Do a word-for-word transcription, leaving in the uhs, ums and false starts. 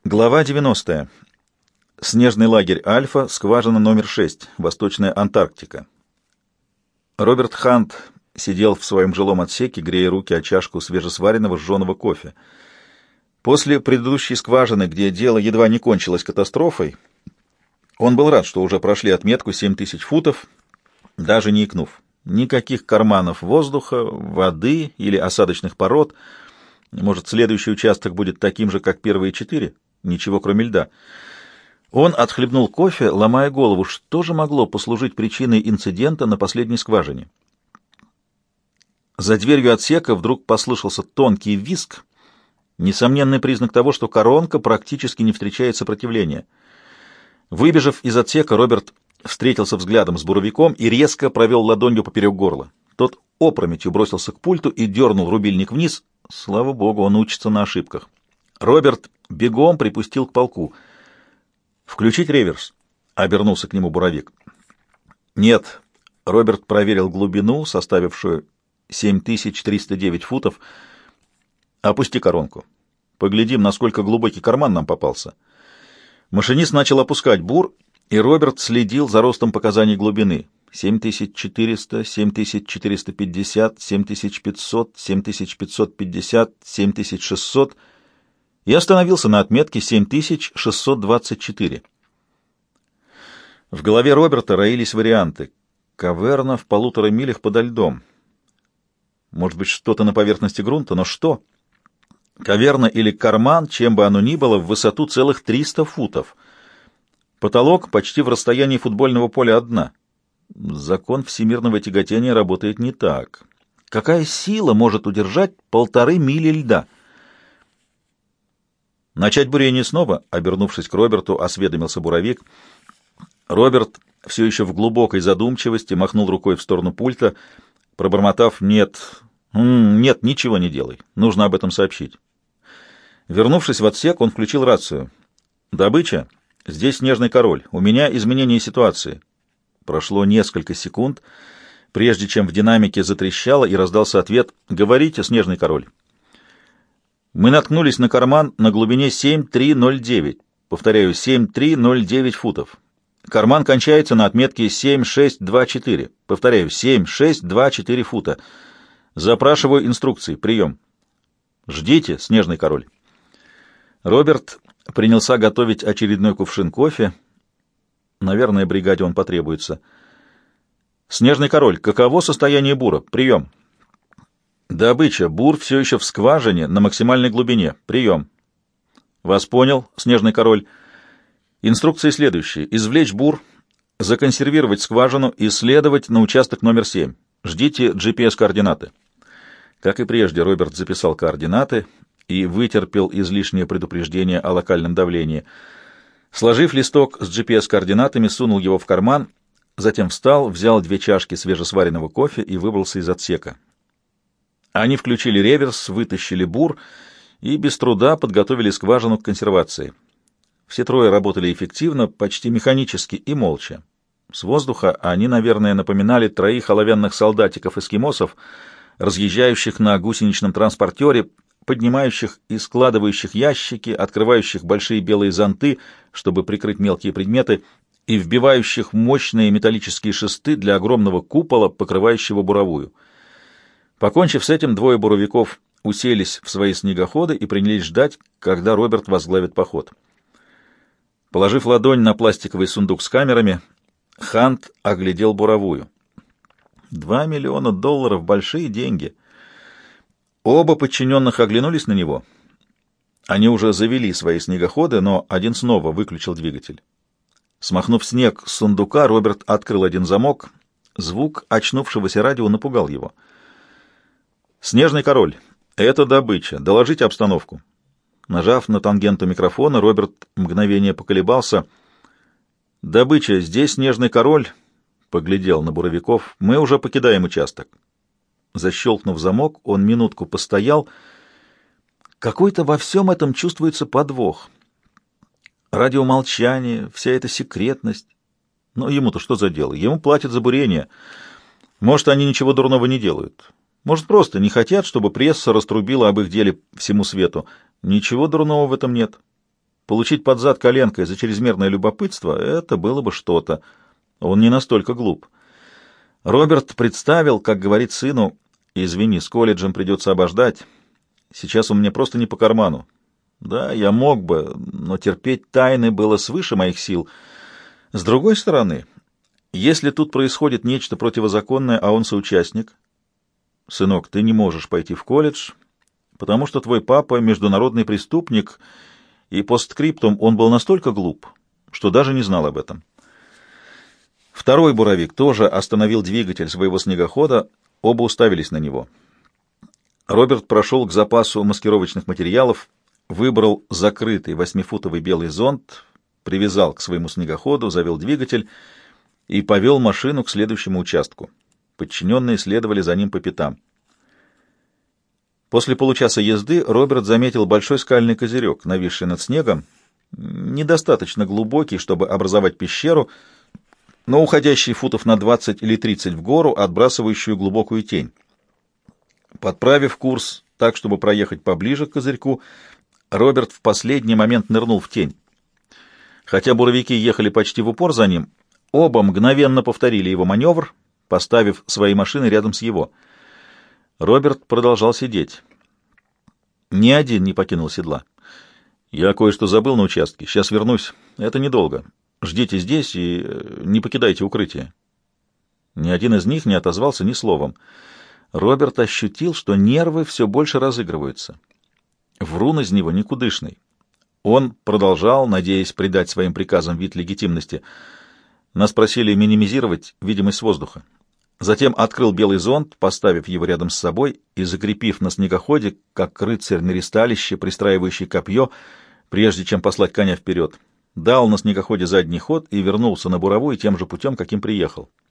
Глава девяностая. Снежный лагерь «Альфа», скважина номер шесть, Восточная Антарктика. Роберт Хант сидел в своем жилом отсеке, грея руки о чашку свежесваренного жженого кофе. После предыдущей скважины, где дело едва не кончилось катастрофой, он был рад, что уже прошли отметку семь тысяч футов, даже не икнув. Никаких карманов воздуха, воды или осадочных пород. Может, следующий участок будет таким же, как первые четыре? Ничего, кроме льда. Он отхлебнул кофе, ломая голову, что же могло послужить причиной инцидента на последней скважине. За дверью отсека вдруг послышался тонкий визг, несомненный признак того, что коронка практически не встречает сопротивления. Выбежав из отсека, Роберт встретился взглядом с буровиком и резко провел ладонью поперек горла. Тот опрометью бросился к пульту и дернул рубильник вниз. Слава богу, он учится на ошибках. Роберт бегом припустил к полку. «Включить реверс?» — обернулся к нему буровик. «Нет». Роберт проверил глубину, составившую семь тысяч триста девять футов. «Опусти коронку. Поглядим, насколько глубокий карман нам попался». Машинист начал опускать бур, и Роберт следил за ростом показаний глубины. семь тысяч четыреста, семь тысяч четыреста пятьдесят, семь тысяч пятьсот, семь тысяч пятьсот пятьдесят, семь тысяч шестьсот и остановился на отметке семь тысяч шестьсот двадцать четыре. В голове Роберта роились варианты. Каверна в полутора милях подо льдом. Может быть, что-то на поверхности грунта, но что? Каверна или карман, чем бы оно ни было, в высоту целых триста футов. Потолок почти в расстоянии футбольного поля от дна. Закон всемирного тяготения работает не так. Какая сила может удержать полторы мили льда? «Начать бурение снова?» — обернувшись к Роберту, осведомился буровик. Роберт, все еще в глубокой задумчивости, махнул рукой в сторону пульта, пробормотав «нет». «М-м, «Нет, ничего не делай. Нужно об этом сообщить». Вернувшись в отсек, он включил рацию. «Добыча? Здесь Снежный Король. У меня изменение ситуации». Прошло несколько секунд, прежде чем в динамике затрещало и раздался ответ «Говорите, Снежный Король». Мы наткнулись на карман на глубине семь тысяч триста девять. Повторяю, семь тысяч триста девять футов. Карман кончается на отметке семь тысяч шестьсот двадцать четыре. Повторяю, семь тысяч шестьсот двадцать четыре фута. Запрашиваю инструкции. Прием. Ждите, Снежный Король. Роберт принялся готовить очередной кувшин кофе. Наверное, бригаде он потребуется. Снежный Король, каково состояние бура? Прием. Добыча. Бур все еще в скважине на максимальной глубине. Прием. Вас понял, Снежный Король. Инструкции следующие. Извлечь бур, законсервировать скважину и следовать на участок номер семь. Ждите джи пи эс-координаты. Как и прежде, Роберт записал координаты и вытерпел излишнее предупреждение о локальном давлении. Сложив листок с джи пи эс-координатами, сунул его в карман, затем встал, взял две чашки свежесваренного кофе и выбрался из отсека. Они включили реверс, вытащили бур и без труда подготовили скважину к консервации. Все трое работали эффективно, почти механически и молча. С воздуха они, наверное, напоминали троих оловянных солдатиков-эскимосов, разъезжающих на гусеничном транспортере, поднимающих и складывающих ящики, открывающих большие белые зонты, чтобы прикрыть мелкие предметы, и вбивающих мощные металлические шесты для огромного купола, покрывающего буровую. Покончив с этим, двое буровиков уселись в свои снегоходы и принялись ждать, когда Роберт возглавит поход. Положив ладонь на пластиковый сундук с камерами, Хант оглядел буровую. Два миллиона долларов — большие деньги. Оба подчиненных оглянулись на него. Они уже завели свои снегоходы, но один снова выключил двигатель. Смахнув снег с сундука, Роберт открыл один замок. Звук очнувшегося радио напугал его. «Снежный Король, это добыча. Доложите обстановку». Нажав на тангенту микрофона, Роберт мгновение поколебался. «Добыча, здесь Снежный Король», — поглядел на буровиков. «Мы уже покидаем участок». Защелкнув замок, он минутку постоял. Какой-то во всем этом чувствуется подвох. Радиомолчание, вся эта секретность. Но ему-то что за дело? Ему платят за бурение. Может, они ничего дурного не делают. Может, просто не хотят, чтобы пресса раструбила об их деле всему свету. Ничего дурного в этом нет. Получить под зад коленкой за чрезмерное любопытство — это было бы что-то. Он не настолько глуп. Роберт представил, как говорит сыну: «Извини, с колледжем придется обождать. Сейчас он мне просто не по карману. Да, я мог бы, но терпеть тайны было свыше моих сил. С другой стороны, если тут происходит нечто противозаконное, а он соучастник... Сынок, ты не можешь пойти в колледж, потому что твой папа — международный преступник, и постскриптум он был настолько глуп, что даже не знал об этом». Второй буровик тоже остановил двигатель своего снегохода, оба уставились на него. Роберт прошел к запасу маскировочных материалов, выбрал закрытый восьмифутовый белый зонт, привязал к своему снегоходу, завел двигатель и повел машину к следующему участку. Подчиненные следовали за ним по пятам. После получаса езды Роберт заметил большой скальный козырек, нависший над снегом, недостаточно глубокий, чтобы образовать пещеру, но уходящий футов на двадцать или тридцать в гору, отбрасывающую глубокую тень. Подправив курс так, чтобы проехать поближе к козырьку, Роберт в последний момент нырнул в тень. Хотя буровики ехали почти в упор за ним, оба мгновенно повторили его маневр, поставив свои машины рядом с его. Роберт продолжал сидеть. Ни один не покинул седла. «Я кое-что забыл на участке. Сейчас вернусь. Это недолго. Ждите здесь и не покидайте укрытие». Ни один из них не отозвался ни словом. Роберт ощутил, что нервы все больше разыгрываются. Врун из него никудышный. Он продолжал, надеясь придать своим приказам вид легитимности. Нас просили минимизировать видимость воздуха. Затем открыл белый зонт, поставив его рядом с собой и закрепив на снегоходе, как рыцарь на ристалище, пристраивающий копье, прежде чем послать коня вперед. Дал на снегоходе задний ход и вернулся на буровую тем же путем, каким приехал.